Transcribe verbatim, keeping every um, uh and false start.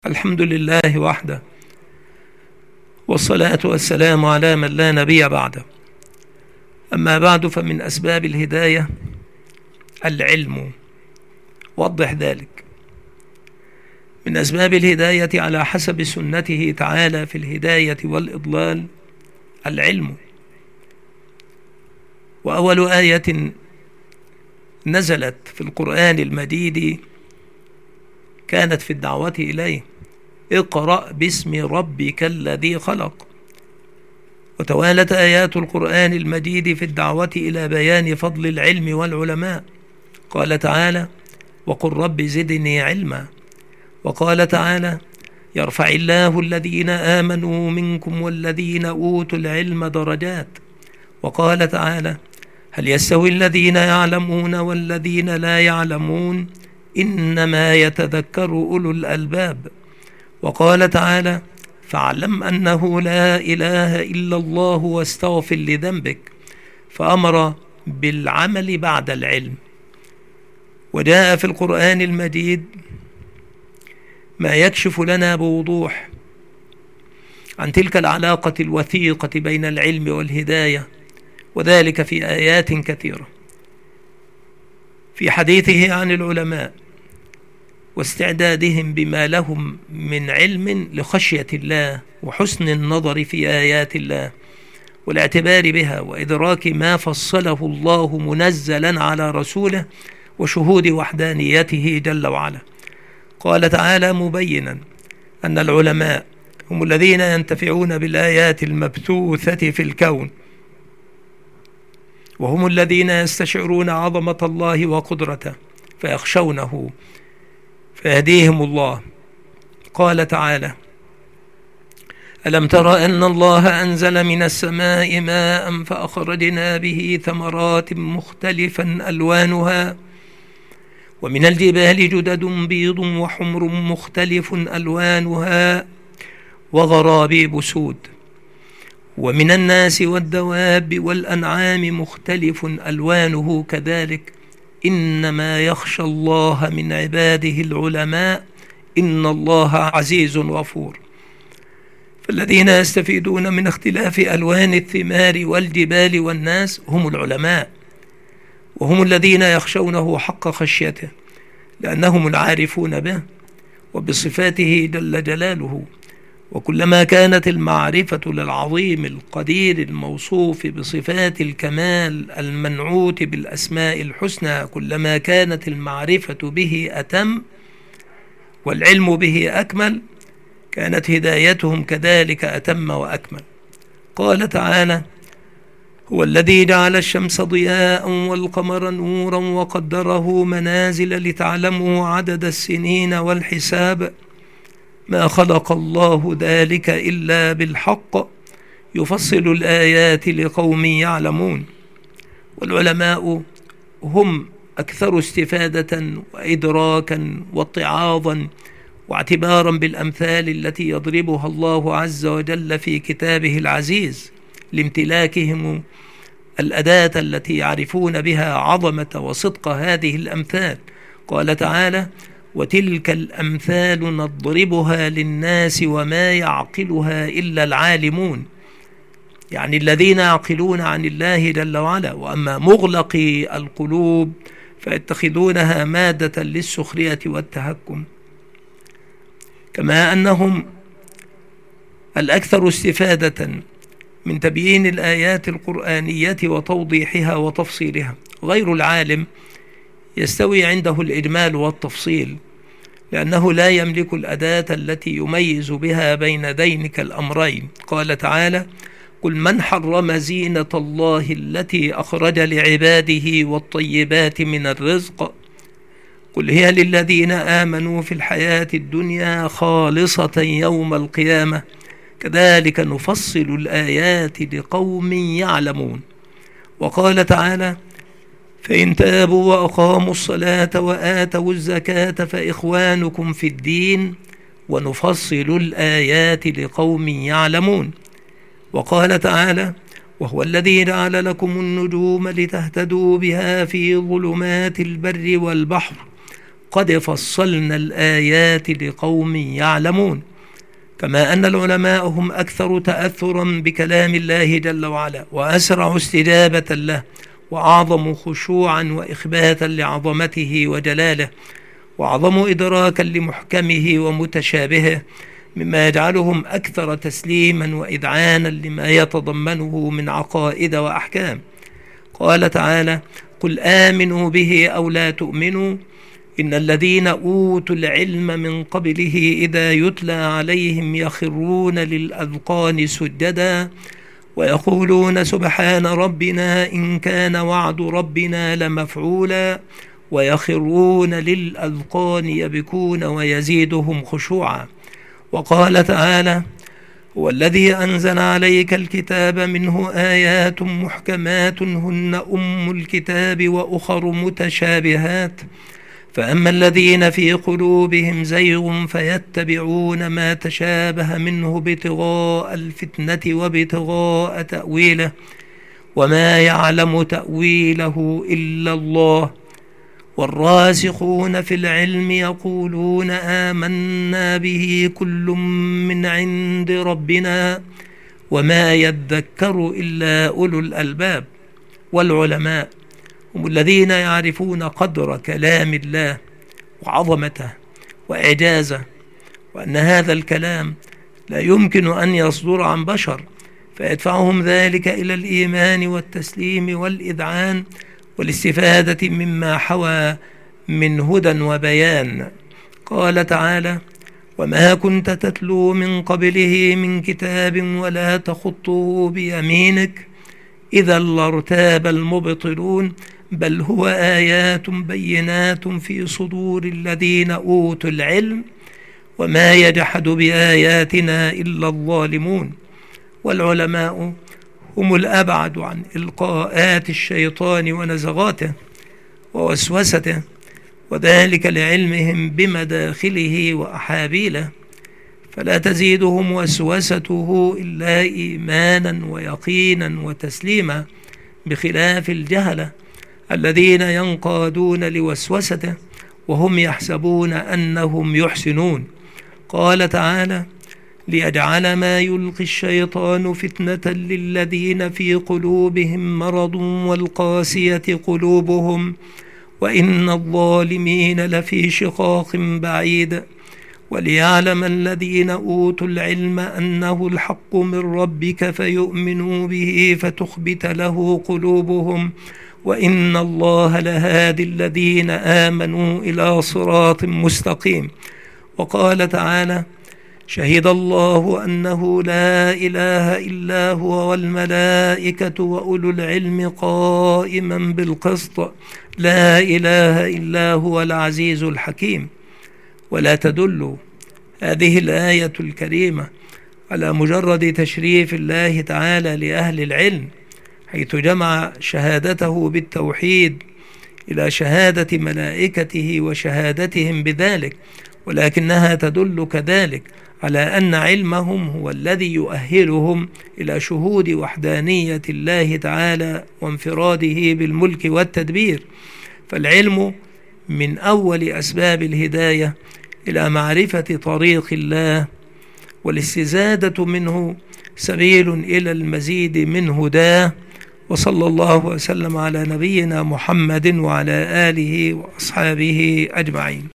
الحمد لله وحده، والصلاة والسلام على من لا نبي بعده. أما بعد، فمن أسباب الهداية العلم. وضح ذلك. من أسباب الهداية على حسب سنته تعالى في الهداية والإضلال العلم. وأول آية نزلت في القرآن المجيد كانت في الدعوة إليه: اقرأ باسم ربك الذي خلق. وتوالت آيات القرآن المجيد في الدعوة إلى بيان فضل العلم والعلماء. قال تعالى: وقل رب زدني علما. وقال تعالى: يرفع الله الذين آمنوا منكم والذين أوتوا العلم درجات. وقال تعالى: هل يستوي الذين يعلمون والذين لا يعلمون إنما يتذكر أولو الألباب. وقال تعالى: فاعلم أنه لا إله إلا الله واستغفر لذنبك. فأمر بالعمل بعد العلم. وجاء في القرآن المجيد ما يكشف لنا بوضوح عن تلك العلاقة الوثيقة بين العلم والهداية، وذلك في آيات كثيرة. في حديثه عن العلماء واستعدادهم بما لهم من علم لخشية الله وحسن النظر في آيات الله والاعتبار بها وإدراك ما فصله الله منزلا على رسوله وشهود وحدانيته جل وعلا. قال تعالى مبينا أن العلماء هم الذين ينتفعون بالآيات المبثوثة في الكون، وهم الذين يستشعرون عظمة الله وقدرته فيخشونه فيهديهم الله. قال تعالى: ألم تر أن الله أنزل من السماء ماء فأخرجنا به ثمرات مختلفا ألوانها ومن الجبال جدد بيض وحمر مختلف ألوانها وغرابيب سود ومن الناس والدواب والأنعام مختلف ألوانه كذلك إنما يخشى الله من عباده العلماء إن الله عزيز غفور. فالذين يستفيدون من اختلاف ألوان الثمار والجبال والناس هم العلماء، وهم الذين يخشونه حق خشيته لأنهم العارفون به وبصفاته جل جلاله. وكلما كانت المعرفة للعظيم القدير الموصوف بصفات الكمال المنعوت بالأسماء الحسنى، كلما كانت المعرفة به أتم والعلم به أكمل، كانت هدايتهم كذلك أتم وأكمل. قال تعالى: هو الذي جعل الشمس ضياء والقمر نورا وقدره منازل لتعلموا عدد السنين والحساب ما خلق الله ذلك إلا بالحق يفصل الآيات لقوم يعلمون. والعلماء هم أكثر استفادة وإدراكا واتعاظا واعتبارا بالأمثال التي يضربها الله عز وجل في كتابه العزيز لامتلاكهم الأداة التي يعرفون بها عظمة وصدق هذه الأمثال. قال تعالى: وتلك الأمثال نضربها للناس وما يعقلها إلا العالمون، يعني الذين يعقلون عن الله جل وعلا. وأما مغلقي القلوب فيتخذونها مادة للسخرية والتهكم. كما أنهم الأكثر استفادة من تبيين الآيات القرآنية وتوضيحها وتفصيلها. غير العالم يستوي عنده الإجمال والتفصيل لأنه لا يملك الأداة التي يميز بها بين ذينك الأمرين. قال تعالى: قل من حرم زينة الله التي أخرج لعباده والطيبات من الرزق قل هي للذين آمنوا في الحياة الدنيا خالصة يوم القيامة كذلك نفصل الآيات لقوم يعلمون. وقال تعالى: فإن تابوا وأقاموا الصلاة وآتوا الزكاة فإخوانكم في الدين ونفصل الآيات لقوم يعلمون. وقال تعالى: وهو الذي جعل لكم النجوم لتهتدوا بها في ظلمات البر والبحر قد فصلنا الآيات لقوم يعلمون. كما أن العلماء هم أكثر تأثرا بكلام الله جل وعلا، وأسرع استجابة له، وأعظم خشوعا وإخباتا لعظمته وجلاله، وأعظم إدراكا لمحكمه ومتشابهه، مما يجعلهم أكثر تسليما وإذعانا لما يتضمنه من عقائد وأحكام. قال تعالى: قل آمنوا به أو لا تؤمنوا إن الذين أوتوا العلم من قبله إذا يتلى عليهم يخرون للأذقان سجدا ويقولون سبحان ربنا إن كان وعد ربنا لمفعولا ويخرون للأذقان يبكون ويزيدهم خشوعا. وقال تعالى: هو الذي أنزل عليك الكتاب منه آيات محكمات هن أم الكتاب وأخر متشابهات فأما الذين في قلوبهم زيغ فيتبعون ما تشابه منه ابتغاء الفتنة وابتغاء تأويله وما يعلم تأويله إلا الله والراسخون في العلم يقولون آمنا به كل من عند ربنا وما يذكر إلا أولو الألباب. والعلماء هم الذين يعرفون قدر كلام الله وعظمته وإعجازه، وأن هذا الكلام لا يمكن أن يصدر عن بشر، فيدفعهم ذلك إلى الإيمان والتسليم والإذعان والاستفادة مما حوى من هدى وبيان. قال تعالى: وما كنت تتلو من قبله من كتاب ولا تخطه بيمينك إذا لارتاب المبطلون بل هو آيات بينات في صدور الذين أوتوا العلم وما يجحد بآياتنا إلا الظالمون. والعلماء هم الأبعد عن إلقاءات الشيطان ونزغاته ووسوسته، وذلك لعلمهم بمداخله وأحابيله، فلا تزيدهم وسوسته إلا إيمانا ويقينا وتسليما، بخلاف الجهلة الذين ينقادون لوسوسته وهم يحسبون أنهم يحسنون. قال تعالى: ليجعل ما يلقي الشيطان فتنة للذين في قلوبهم مرض والقاسية قلوبهم وإن الظالمين لفي شقاق بعيد وليعلم الذين أوتوا العلم أنه الحق من ربك فيؤمنوا به فتخبت له قلوبهم وإن الله لهادي الذين آمنوا إلى صراط مستقيم. وقال تعالى: شهد الله أنه لا إله إلا هو والملائكة وأولو العلم قائما بالقسط لا إله إلا هو العزيز الحكيم. ولا تدل هذه الآية الكريمة على مجرد تشريف الله تعالى لأهل العلم، حيث جمع شهادته بالتوحيد إلى شهادة ملائكته وشهادتهم بذلك، ولكنها تدل كذلك على أن علمهم هو الذي يؤهلهم إلى شهود وحدانية الله تعالى وانفراده بالملك والتدبير. فالعلم من أول أسباب الهداية إلى معرفة طريق الله، والاستزادة منه سبيل إلى المزيد من هداه. وصلى الله وسلم على نبينا محمد وعلى آله وأصحابه أجمعين.